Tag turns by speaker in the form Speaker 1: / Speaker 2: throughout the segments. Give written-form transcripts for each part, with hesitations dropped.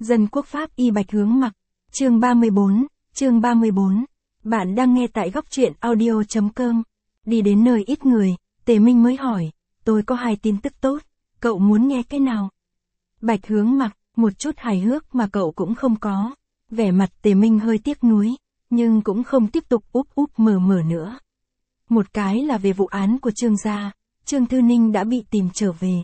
Speaker 1: Dân quốc pháp y Bạch Hướng Mặc, chương 34. Bạn đang nghe tại góc truyện audio.com. Đi đến nơi ít người, Tề Minh mới hỏi, tôi có 2 tin tức tốt, cậu muốn nghe cái nào? Bạch Hướng Mặc, một chút hài hước mà cậu cũng không có. Vẻ mặt Tề Minh hơi tiếc nuối, nhưng cũng không tiếp tục úp mở nữa. Một cái là về vụ án của Trương gia, Trương Thư Ninh đã bị tìm trở về.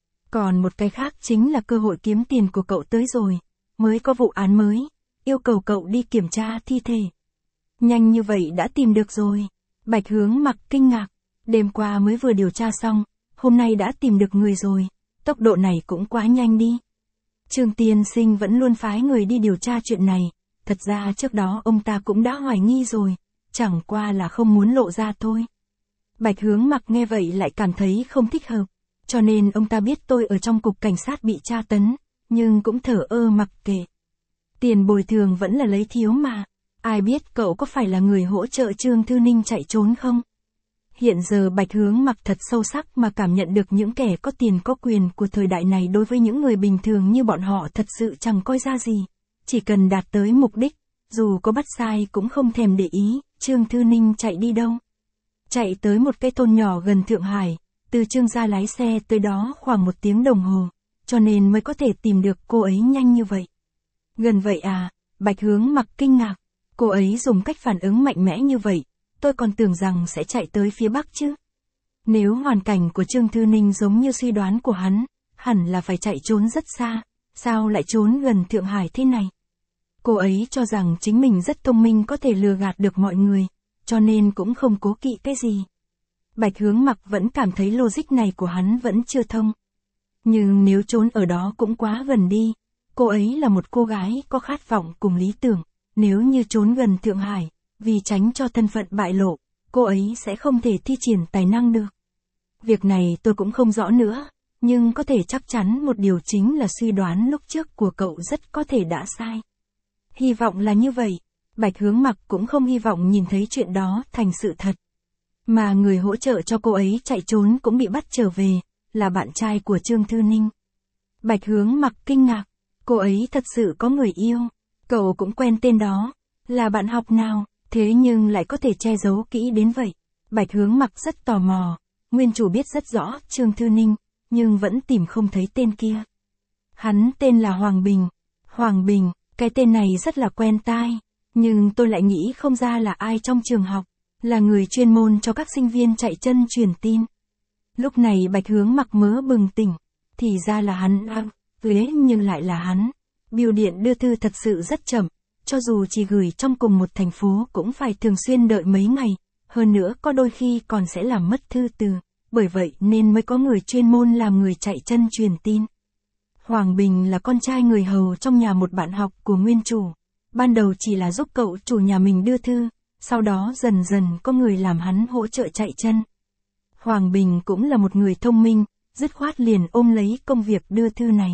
Speaker 1: Còn một cái khác chính là cơ hội kiếm tiền của cậu tới rồi, mới có vụ án mới, yêu cầu cậu đi kiểm tra thi thể. Nhanh như vậy đã tìm được rồi. Bạch Hướng Mặc kinh ngạc, đêm qua mới vừa điều tra xong, hôm nay đã tìm được người rồi, tốc độ này cũng quá nhanh đi. Trương tiên sinh vẫn luôn phái người đi điều tra chuyện này, thật ra trước đó ông ta cũng đã hoài nghi rồi, chẳng qua là không muốn lộ ra thôi. Bạch Hướng Mặc nghe vậy lại cảm thấy không thích hợp, cho nên ông ta biết tôi ở trong cục cảnh sát bị tra tấn, nhưng cũng thở ơ mặc kệ. Tiền bồi thường vẫn là lấy thiếu mà, ai biết cậu có phải là người hỗ trợ Trương Thư Ninh chạy trốn không? Hiện giờ Bạch Hướng Mặc thật sâu sắc mà cảm nhận được những kẻ có tiền có quyền của thời đại này đối với những người bình thường như bọn họ thật sự chẳng coi ra gì. Chỉ cần đạt tới mục đích, dù có bắt sai cũng không thèm để ý. Trương Thư Ninh chạy đi đâu? Chạy tới một cái thôn nhỏ gần Thượng Hải, từ Trương gia lái xe tới đó khoảng 1 tiếng đồng hồ, cho nên mới có thể tìm được cô ấy nhanh như vậy. Gần vậy à? Bạch Hướng Mặc kinh ngạc, cô ấy dùng cách phản ứng mạnh mẽ như vậy, tôi còn tưởng rằng sẽ chạy tới phía Bắc chứ. Nếu hoàn cảnh của Trương Thư Ninh giống như suy đoán của hắn, hẳn là phải chạy trốn rất xa, sao lại trốn gần Thượng Hải thế này? Cô ấy cho rằng chính mình rất thông minh có thể lừa gạt được mọi người, cho nên cũng không cố kỵ cái gì. Bạch Hướng Mặc vẫn cảm thấy logic này của hắn vẫn chưa thông. Nhưng nếu trốn ở đó cũng quá gần đi, cô ấy là một cô gái có khát vọng cùng lý tưởng, nếu như trốn gần Thượng Hải, vì tránh cho thân phận bại lộ, cô ấy sẽ không thể thi triển tài năng được. Việc này tôi cũng không rõ nữa, nhưng có thể chắc chắn một điều chính là suy đoán lúc trước của cậu rất có thể đã sai. Hy vọng là như vậy, Bạch Hướng Mặc cũng không hy vọng nhìn thấy chuyện đó thành sự thật. Mà người hỗ trợ cho cô ấy chạy trốn cũng bị bắt trở về, là bạn trai của Trương Thư Ninh. Bạch Hướng Mặc kinh ngạc, cô ấy thật sự có người yêu, cậu cũng quen tên đó, là bạn học nào, thế nhưng lại có thể che giấu kỹ đến vậy. Bạch Hướng Mặc rất tò mò, nguyên chủ biết rất rõ Trương Thư Ninh, nhưng vẫn tìm không thấy tên kia. Hắn tên là Hoàng Bình. Hoàng Bình, cái tên này rất là quen tai, nhưng tôi lại nghĩ không ra là ai trong trường học, là người chuyên môn cho các sinh viên chạy chân truyền tin. Lúc này Bạch Hướng Mặc mới bừng tỉnh, thì ra là hắn nhưng lại là hắn. Bưu điện đưa thư thật sự rất chậm, cho dù chỉ gửi trong cùng một thành phố cũng phải thường xuyên đợi mấy ngày, hơn nữa có đôi khi còn sẽ làm mất thư từ, bởi vậy nên mới có người chuyên môn làm người chạy chân truyền tin. Hoàng Bình là con trai người hầu trong nhà một bạn học của nguyên chủ, ban đầu chỉ là giúp cậu chủ nhà mình đưa thư, sau đó dần dần có người làm hắn hỗ trợ chạy chân. Hoàng Bình cũng là một người thông minh, dứt khoát liền ôm lấy công việc đưa thư này.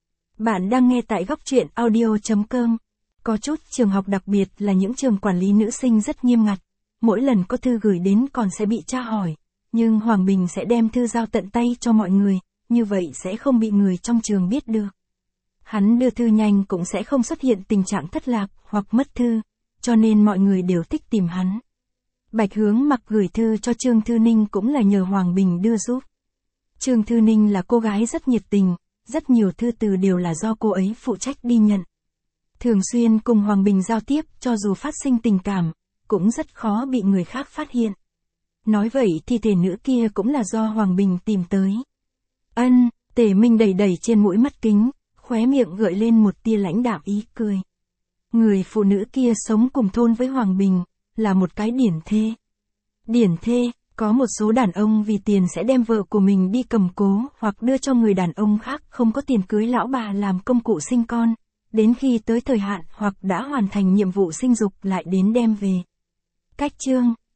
Speaker 1: Bạn đang nghe tại góc truyện audio.com. Có chút trường học đặc biệt là những trường quản lý nữ sinh rất nghiêm ngặt, mỗi lần có thư gửi đến còn sẽ bị tra hỏi, nhưng Hoàng Bình sẽ đem thư giao tận tay cho mọi người, như vậy sẽ không bị người trong trường biết được. Hắn đưa thư nhanh cũng sẽ không xuất hiện tình trạng thất lạc hoặc mất thư, cho nên mọi người đều thích tìm hắn. Bạch Hướng Mặc gửi thư cho Trương Thư Ninh cũng là nhờ Hoàng Bình đưa giúp. Trương Thư Ninh là cô gái rất nhiệt tình, rất nhiều thư từ đều là do cô ấy phụ trách đi nhận. Thường xuyên cùng Hoàng Bình giao tiếp, cho dù phát sinh tình cảm, cũng rất khó bị người khác phát hiện. Nói vậy thi thể nữ kia cũng là do Hoàng Bình tìm tới. Tề Minh đẩy trên mũi mắt kính, khóe miệng gợi lên một tia lãnh đạm ý cười. Người phụ nữ kia sống cùng thôn với Hoàng Bình, là một cái điển thê. Điển thê, có một số đàn ông vì tiền sẽ đem vợ của mình đi cầm cố hoặc đưa cho người đàn ông khác không có tiền cưới lão bà làm công cụ sinh con, đến khi tới thời hạn hoặc đã hoàn thành nhiệm vụ sinh dục lại đến đem về. Cách chương